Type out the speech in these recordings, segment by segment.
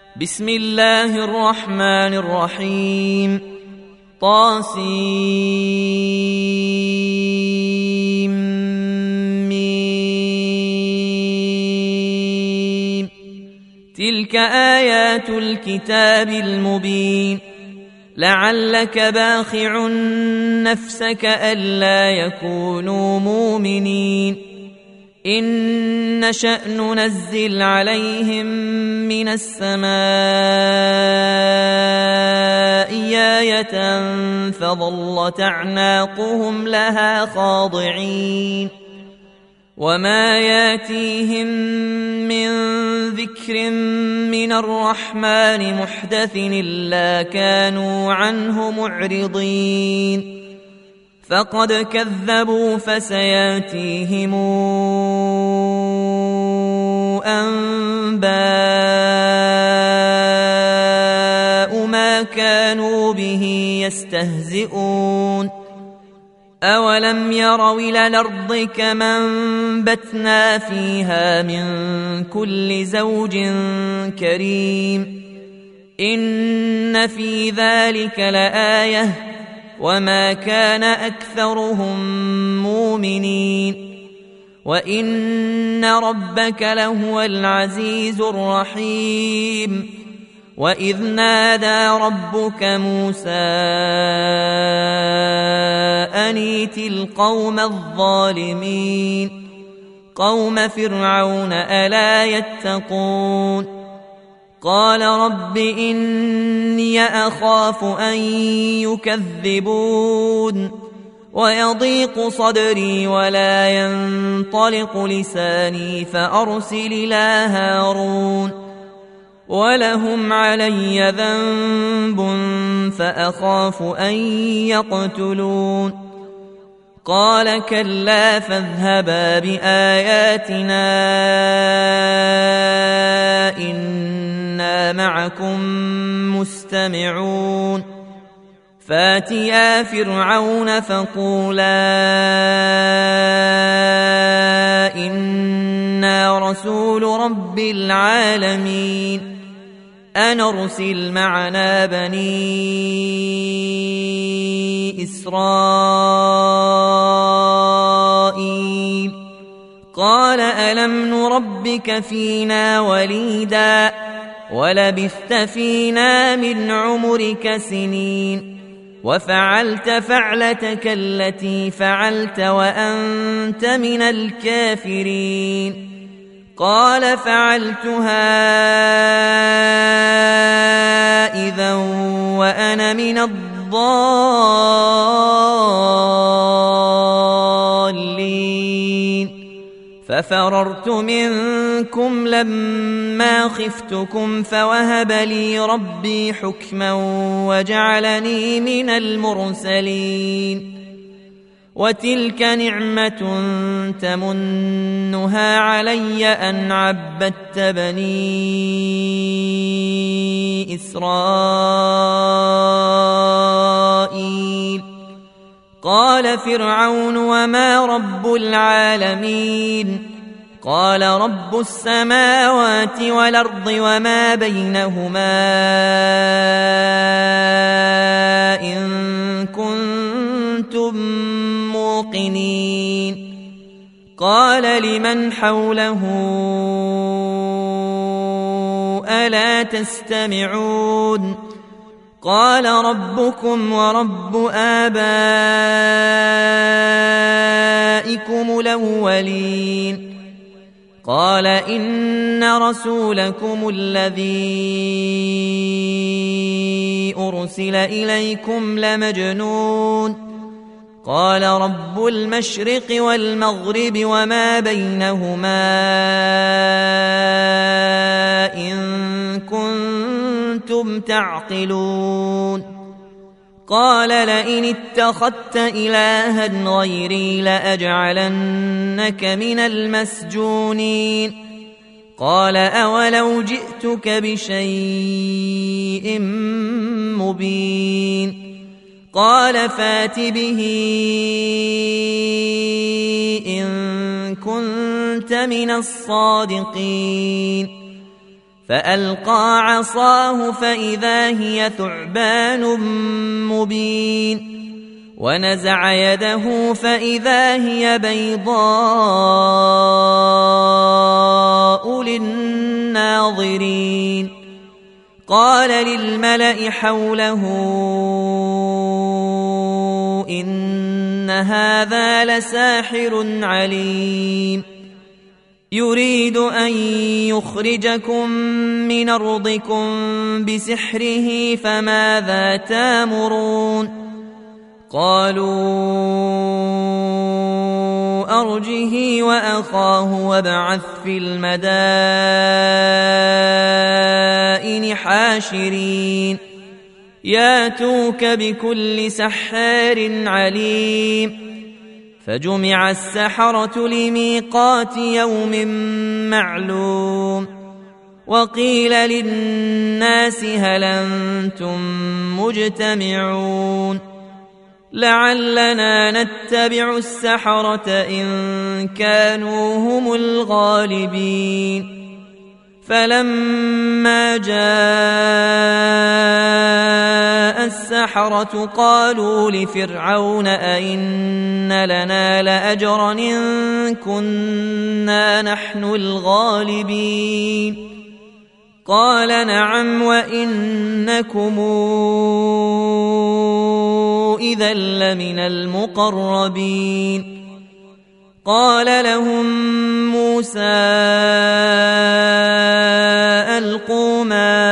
بسم الله الرحمن الرحيم. طاسيم. تلك آيات الكتاب المبين. لعلك باخع نفسك ألا يكونوا مؤمنين إن نشأ ننزل عليهم من السماء آية فظلت أعناقهم لها خاضعين وما ياتيهم من ذكر من الرحمن محدث إلا كانوا عنه معرضين فقد كذبوا فسياتيهم أنباء ما كانوا به يستهزئون أولم يروا إلى الأرض كما أنبتنا فيها من كل زوج كريم إن في ذلك لآية وما كان أكثرهم مؤمنين وإن ربك لهو العزيز الرحيم وإذ نادى ربك موسى أن ائت القوم الظالمين قوم فرعون ألا يتقون قال رب إني أخاف أن يكذبون ويضيق صدري ولا ينطلق لساني فأرسل إلى هارون ولهم علي ذنب فأخاف أن يقتلون قال كلا فاذهبا بآياتنا إنا معكم مستمعون فاتيا فرعون فقولا إنا رسول رب العالمين أن أرسل معنا بني إسرائيل قال ألم نربك فينا وليدا ولبثت فينا من عمرك سنين وفعلت فعلتك التي فعلت وأنت من الكافرين قال فعلتها إذا وأنا من الضالين ففررت منكم لما خفتكم فوهب لي ربي حكما وجعلني من المرسلين وتلك نعمة تمنها علي أن عبدت بني إسرائيل قال فرعون وما رب العالمين قال رب السماوات والأرض وما بينهما إن كنتم موقنين قال لمن حوله ألا تستمعون قال ربكم ورب آبائكم الأولين قال إن رسولكم الذي أرسل إليكم لمجنون قال رب المشرق والمغرب وما بينهما إن كنتم تعقلون قال لئن اتخذت إلها غيري لأجعلنك من المسجونين قال أولو جئتك بشيء مبين قال فات به إن كنت من الصادقين فألقى عصاه فإذا هي ثعبان مبين ونزع يده فإذا هي بيضاء للناظرين قال للملأ حوله إن هذا لساحر عليم يريد أن يخرجكم من أرضكم بسحره فماذا تامرون قالوا أرجه وأخاه وابعث في المدائن حاشرين ياتوك بكل سحار عليم فجمع السحرة لميقات يوم معلوم وقيل للناس هل أنتم مجتمعون لعلنا نتبع السحرة إن كانوا هم الغالبين فلما جاء السحرة قالوا لفرعون أئن لنا لأجرا إن كنا نحن الغالبين قال نعم وإنكم إذا لمن المقربين قال لهم موسى ألقوا ما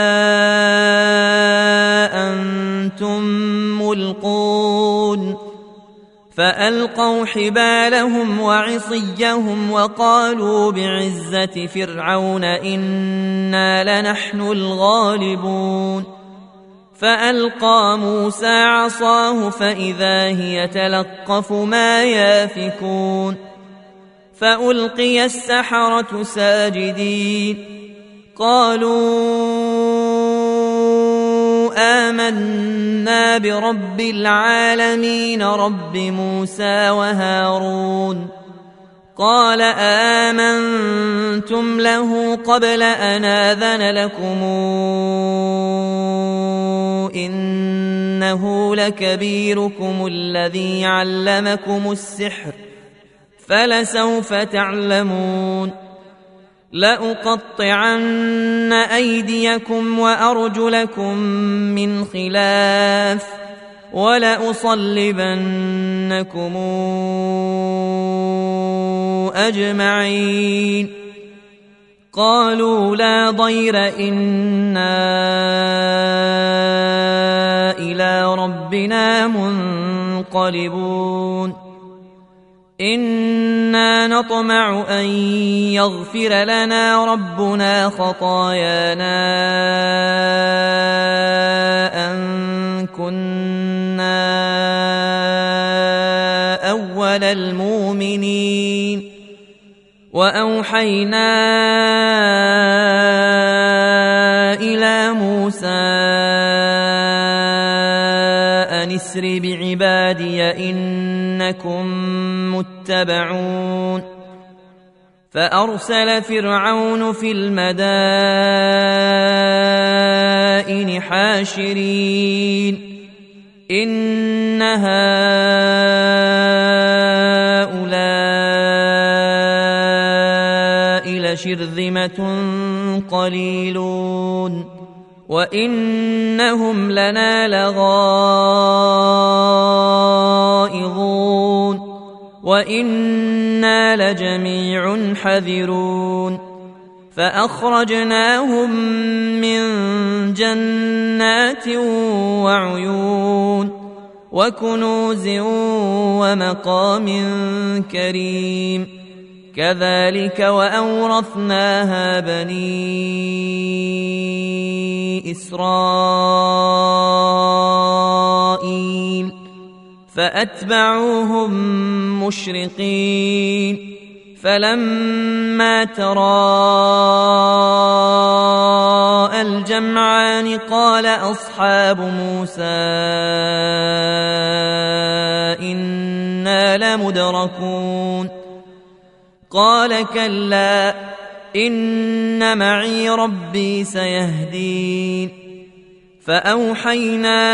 أنتم ملقون فألقوا حبالهم وعصيهم وقالوا بعزة فرعون إنا لنحن الغالبون فألقى موسى عصاه فإذا هي تلقف ما يافكون فألقي السحرة ساجدين قالوا آمنا برب العالمين رب موسى وهارون قال آمنتم له قبل أن آذن لكم إنه لكبيركم الذي علمكم السحر فلسوف تعلمون لأقطعن أيديكم وأرجلكم من خلاف ولأصلبنكم أجمعين قالوا لا ضير إنا إلى ربنا منقلبون إنا نطمع أن يغفر لنا ربنا خطايانا أن كنا أول المؤمنين وأوحينا إلى موسى أن اسر بعبادي إنكم متبعون فأرسل فرعون في المدائن حاشرين إن هؤلاء لشرذمة قليلون وإنهم لنا لغائظون وإنا لجميع حذرون فأخرجناهم من جنات وعيون وكنوز ومقام كريم كذلك وأورثناها بني إسرائيل فأتبعوهم مشرقين فلما تراءى الجمعان قال أصحاب موسى إنا لمدركون قال كلا إن معي ربي سيهدين فأوحينا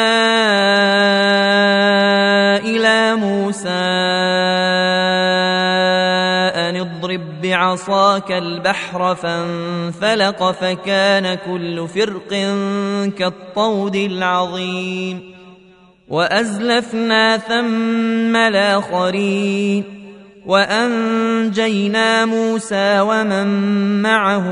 إلى موسى أن اضرب بعصاك البحر فانفلق فكان كل فرق كالطود العظيم وأزلفنا ثم الآخرين وأنجينا موسى ومن معه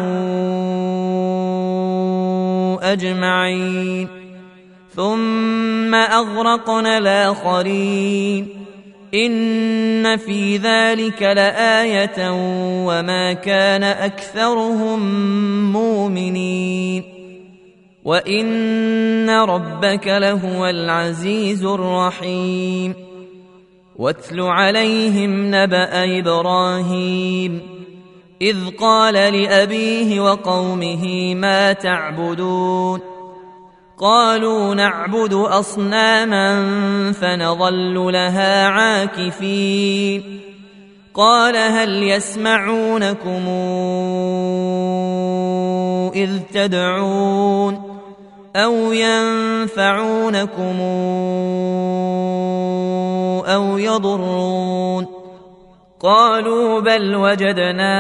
أجمعين ثم أغرقنا الآخرين إن في ذلك لآية وما كان أكثرهم مؤمنين وإن ربك لهو العزيز الرحيم واتل عليهم نبأ إبراهيم إذ قال لأبيه وقومه ما تعبدون قالوا نعبد أصناما فنظل لها عاكفين قال هل يسمعونكم إذ تدعون أو ينفعونكم أو يضرون قالوا بل وجدنا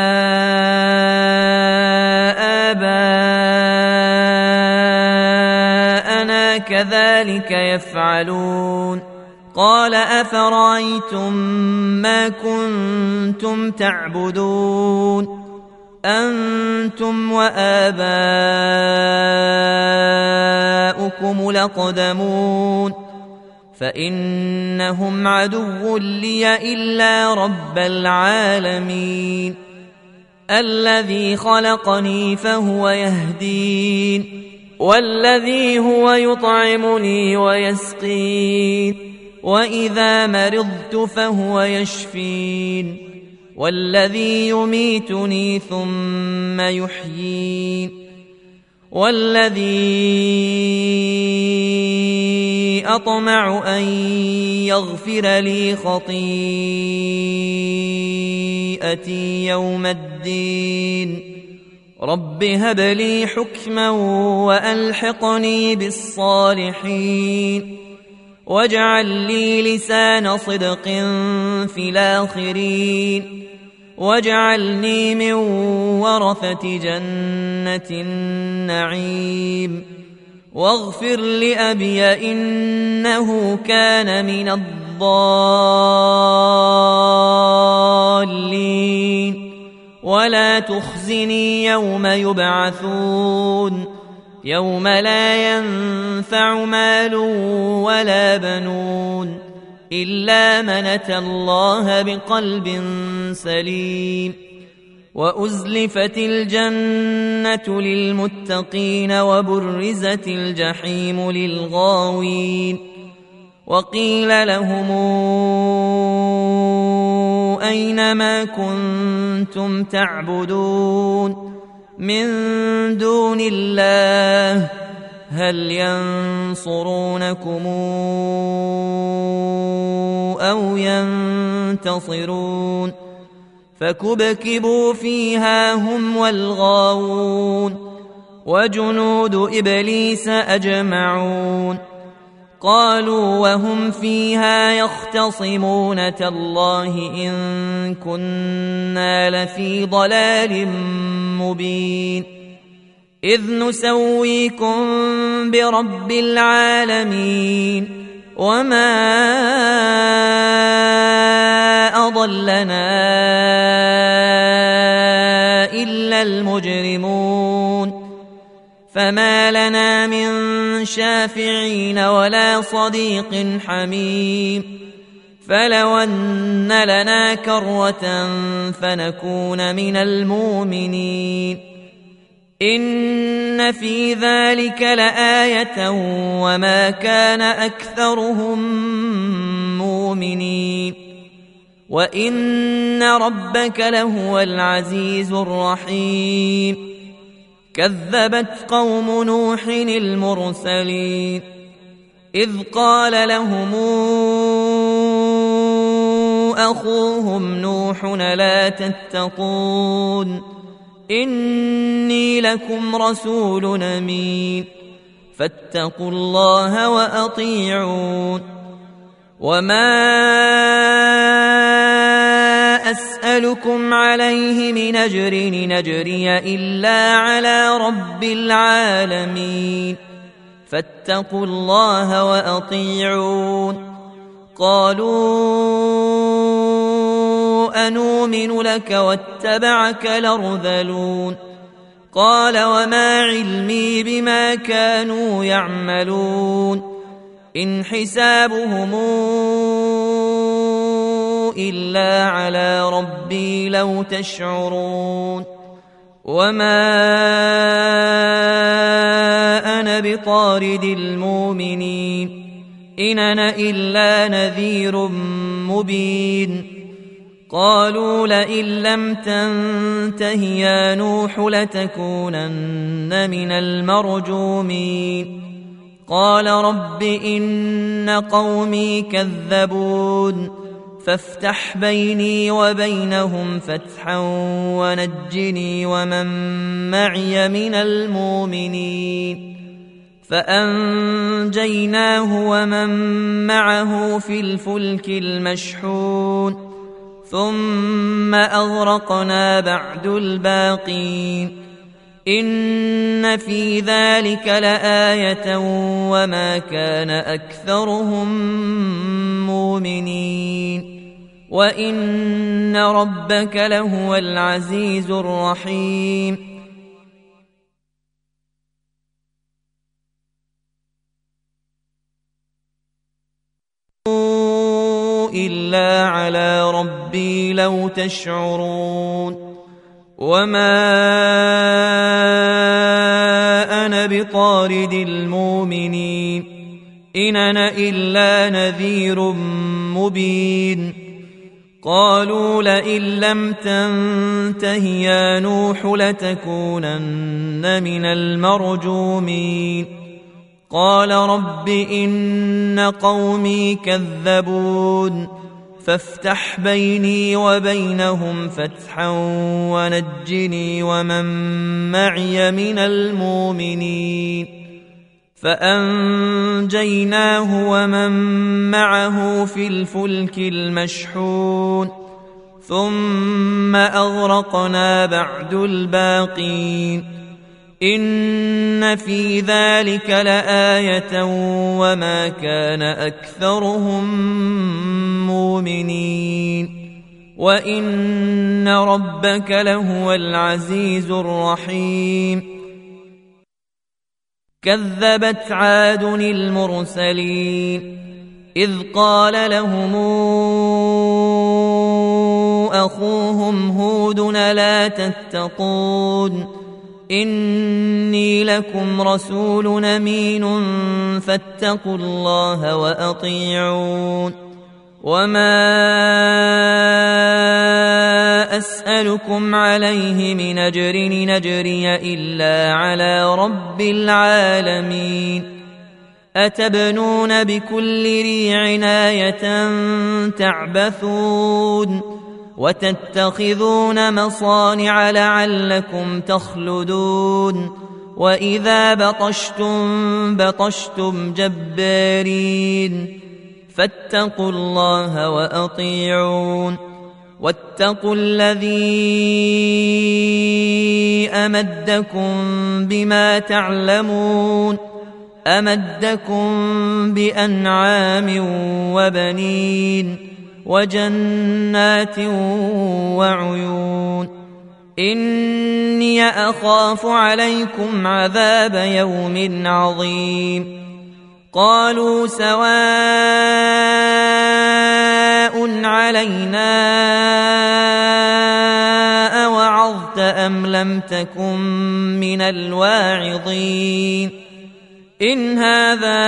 آباءنا كذلك يفعلون قال أفرأيتم ما كنتم تعبدون أنتم وآباؤكم الأقدمون فإنهم عدو لي إلا رب العالمين الذي خلقني فهو يهدين والذي هو يطعمني ويسقين وإذا مرضت فهو يشفين والذي يميتني ثم يحيين والذي أطمع أن يغفر لي خطيئتي يوم الدين رب هب لي حكما وألحقني بالصالحين واجعل لي لسان صدق في الآخرين واجعلني من ورثة جنة النعيم واغفر لأبي إنه كان من الضالين ولا تخزني يوم يبعثون يوم لا ينفع مال ولا بنون إلا من أتى الله بقلب سليم وأزلفت الجنة للمتقين وبرزت الجحيم للغاوين وقيل لهم أين ما كنتم تعبدون من دون الله هل ينصرونكم أو ينتصرون فكبكبوا فيها هم والغاوون وجنود إبليس أجمعون قالوا وهم فيها يختصمون تالله إن كنا لفي ضلال مبين إذ نسويكم برب العالمين وما أضلنا إلا المجرمون فما لنا من شافعين ولا صديق حميم فلو أن لنا كرة فنكون من المؤمنين إن في ذلك لآية وما كان أكثرهم مؤمنين وإن ربك لهو العزيز الرحيم كذبت قوم نوح المرسلين إذ قال لهم أخوهم نوح لا تتقون إني لكم رسول أمين فاتقوا الله وأطيعون وما أسألكم عليه من أجر إن أجري إلا على رب العالمين فاتقوا الله وأطيعون قالوا أنؤمن لك واتبعك الأرذلون قال وما علمي بما كانوا يعملون إن حسابهم إلا على ربي لو تشعرون وما أنا بطارد المؤمنين إن أنا إلا نذير مبين قالوا لئن لم تنته يا نوح لتكونن من المرجومين قال رب إن قومي كذبون فافتح بيني وبينهم فتحا ونجني ومن معي من المؤمنين فأنجيناه ومن معه في الفلك المشحون ثم أغرقنا بعد الباقين إن في ذلك لآية وما كان أكثرهم مؤمنين وإن ربك لهو العزيز الرحيم إلا على ربي لو تشعرون وما أنا بطارد المؤمنين إن أنا إلا نذير مبين قالوا لئن لم تنته يا نوح لتكونن من المرجومين قال رب إن قومي كذبون فافتح بيني وبينهم فتحا ونجني ومن معي من المؤمنين فأنجيناه ومن معه في الفلك المشحون ثم أغرقنا بعد الباقين إن في ذلك لآية وما كان أكثرهم مؤمنين وإن ربك لهو العزيز الرحيم كذبت عاد المرسلين إذ قال لهم أخوهم هود لا تتقون إني لكم رسول أمين فاتقوا الله وأطيعون وما أسألكم عليه من أجر إن أجري إلا على رب العالمين أتبنون بكل ريع آية تعبثون وتتخذون مصانع لعلكم تخلدون وإذا بطشتم جبارين فاتقوا الله وأطيعون واتقوا الذي أمدكم بما تعلمون أمدكم بأنعام وبنين وجنات وعيون إني أخاف عليكم عذاب يوم عظيم قالوا سواء علينا أوعظت أم لم تكن من الواعظين إن هذا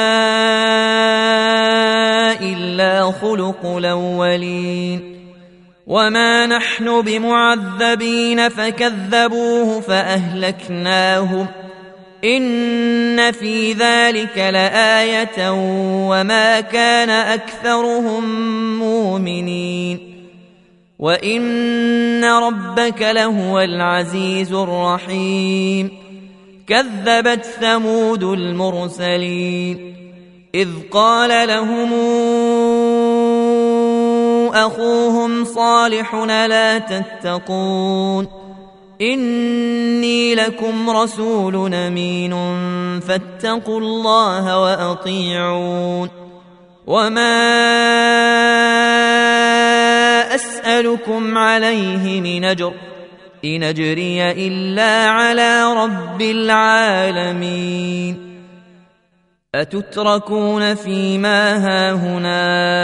إلا خلق الأولين وما نحن بمعذبين فكذبوه فأهلكناهم إن في ذلك لآية وما كان أكثرهم مؤمنين وإن ربك لهو العزيز الرحيم كذبت ثمود المرسلين إذ قال لهم أخوهم صالح لا تتقون إني لكم رسول أمين فاتقوا الله وأطيعون وما أسألكم عليه من أجر إن أجري إلا على رب العالمين أتتركون فيما هاهنا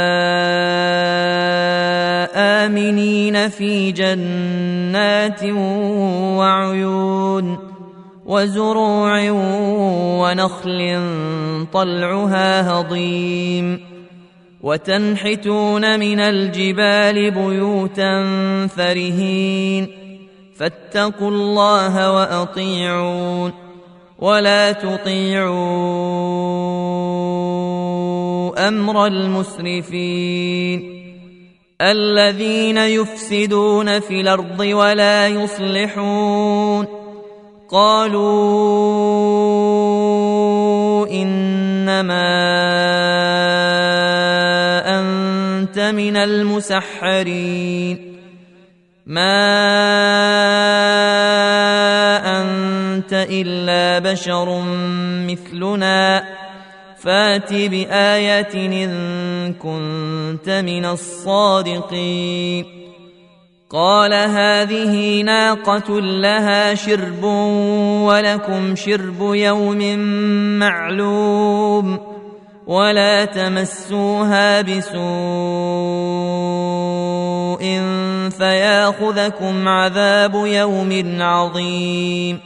آمنين في جنات وعيون وزروع ونخل طلعها هضيم وتنحتون من الجبال بيوتا فرهين فاتقوا الله وأطيعون ولا تطيعوا أمر المسرفين الذين يفسدون في الأرض ولا يصلحون قالوا إنما أنت من المسحرين ما أنت إلا بشر مثلنا فات بآية إن كنت من الصادقين قال هذه ناقة لها شرب ولكم شرب يوم معلوم ولا تمسوها بسوء فياخذكم عذاب يوم عظيم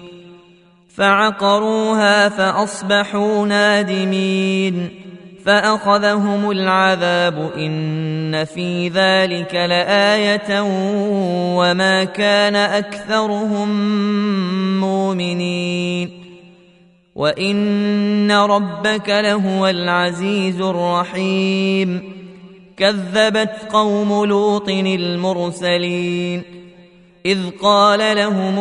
فعقروها فأصبحوا نادمين فأخذهم العذاب إن في ذلك لآية وما كان أكثرهم مؤمنين وإن ربك لهو العزيز الرحيم كذبت قوم لوط المرسلين إذ قال لهم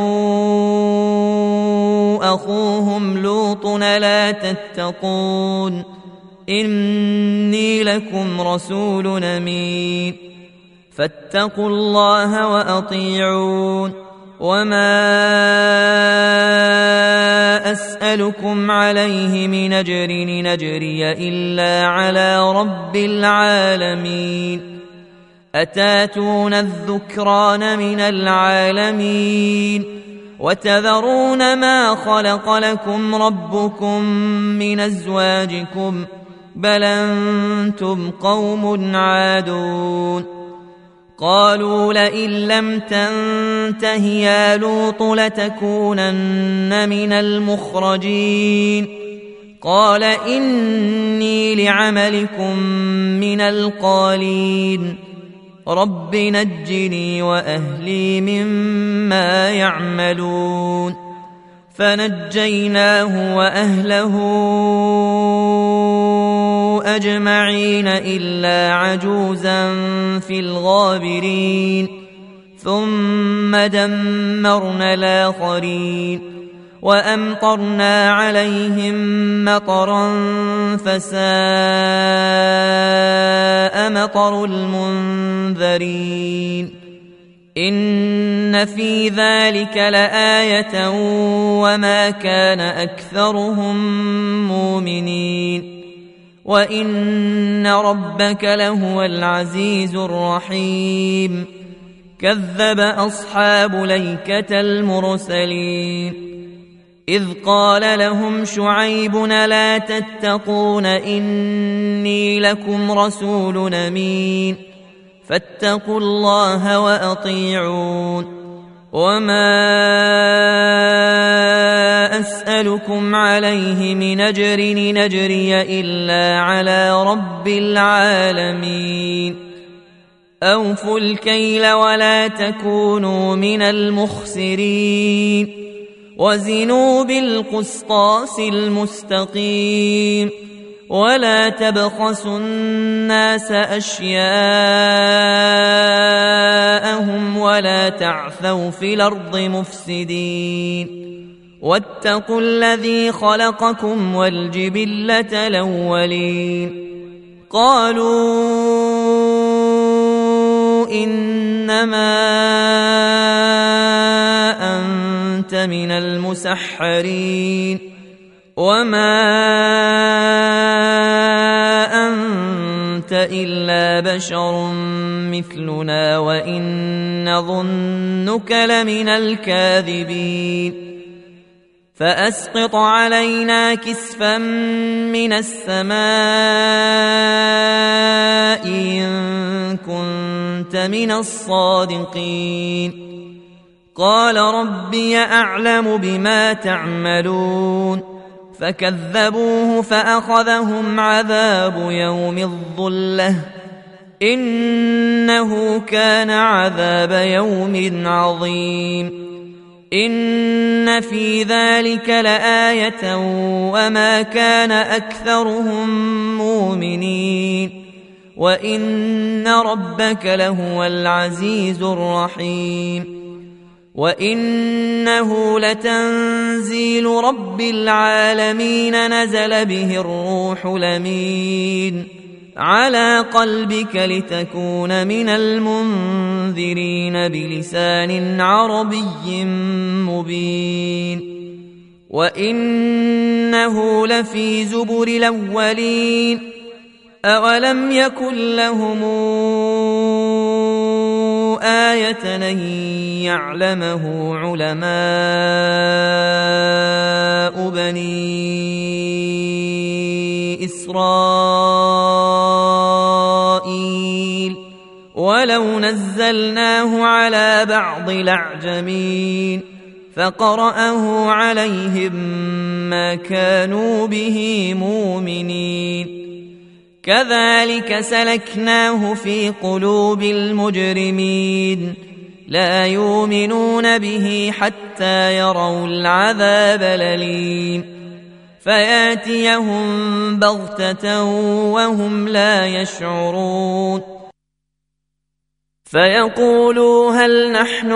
أخوهم لوط لا تتقون إني لكم رسول أمين فاتقوا الله وأطيعون وما أسألكم عليه من أجر إن أجري إلا على رب العالمين أتاتون الذكران من العالمين وتذرون ما خلق لكم ربكم من أزواجكم بل أنتم قوم عادون قالوا لئن لم تنته يا لوط لتكونن من المخرجين قال إني لعملكم من القالين رب نجني وأهلي مما يعملون فنجيناه وأهله أجمعين إلا عجوزا في الغابرين ثم دمرنا الآخرين وأمطرنا عليهم مطرا فساء مطر المنذرين إن في ذلك لآية وما كان أكثرهم مؤمنين وإن ربك لهو العزيز الرحيم كذب أصحاب ليكة المرسلين إذ قال لهم شعيب لا تتقون إني لكم رسول أمين فاتقوا الله وأطيعون وما أسألكم عليه من أجر إن أجري إلا على رب العالمين أوفوا الكيل ولا تكونوا من المخسرين وزنوا بالقسطاس المستقيم ولا تبخسوا الناس أشياءهم ولا تعثوا في الأرض مفسدين واتقوا الذي خلقكم والجبلة الأولين قالوا إنما أنت من المسحرين وما أنت إلا بشر مثلنا وإن نظنك لمن الكاذبين فأسقط علينا كسفا من السماء إن كنت من الصادقين قال ربي أعلم بما تعملون فكذبوه فأخذهم عذاب يوم الظلة إنه كان عذاب يوم عظيم إن في ذلك لآية وما كان أكثرهم مؤمنين وإن ربك لهو العزيز الرحيم وإنه لتنزيل رب العالمين نزل به الروح الأمين على قلبك لتكون من المنذرين بلسان عربي مبين وإنه لفي زبر الأولين أولم يكن لهم آية أن يعلمه علماء بني إسرائيل ولو نزلناه على بعض الأعجمين فقرأه عليهم ما كانوا به مؤمنين كذلك سلكناه في قلوب المجرمين لا يؤمنون به حتى يروا العذاب الأليم فياتيهم بغتة وهم لا يشعرون فيقولوا هل نحن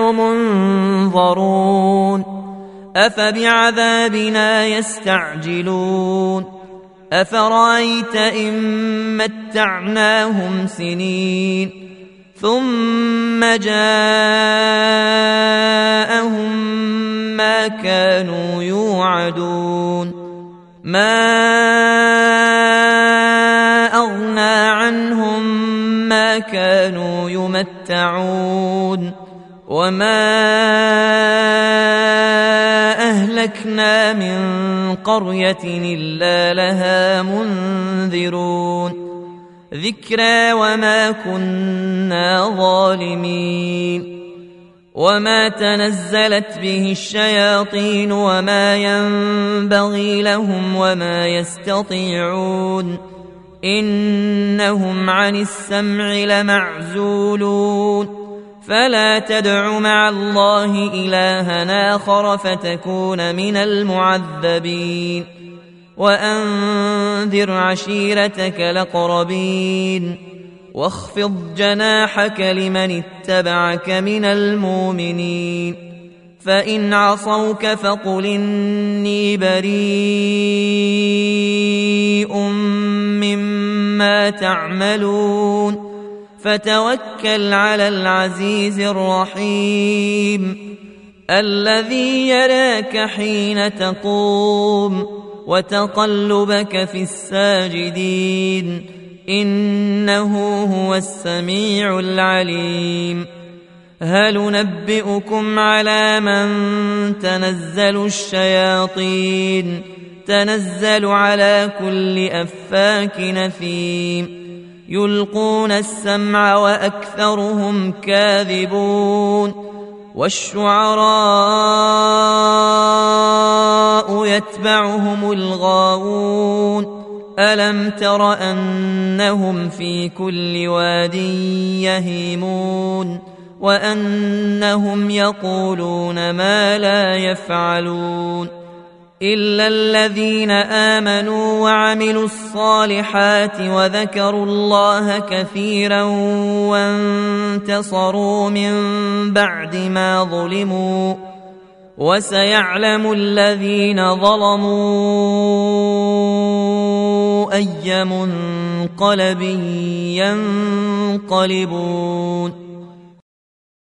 منظرون أفبعذابنا يستعجلون أفرأيت إن متعناهم سنين ثم جاءهم ما كانوا يوعدون ما أغنى عنهم ما كانوا يمتعون وما أهلكنا من قرية إلا لها منذرون ذكرى وما كنا ظالمين وما تنزلت به الشياطين وما ينبغي لهم وما يستطيعون إنهم عن السمع لمعزولون فلا تدع مع الله إلها آخر فتكون من المعذبين وأنذر عشيرتك الأقربين واخفض جناحك لمن اتبعك من المؤمنين فإن عصوك فقل إني بريء مما تعملون فتوكل على العزيز الرحيم الذي يراك حين تقوم وتقلبك في الساجدين إنه هو السميع العليم هل ننبئكم على من تنزل الشياطين تنزل على كل أفاك نثيم يلقون السمع وأكثرهم كاذبون والشعراء يتبعهم الغاوون ألم تر أنهم في كل واد يهيمون وأنهم يقولون ما لا يفعلون إلا الذين آمنوا وعملوا الصالحات وذكروا الله كثيرا وانتصروا من بعد ما ظلموا وسيعلم الذين ظلموا أي منقلب ينقلبون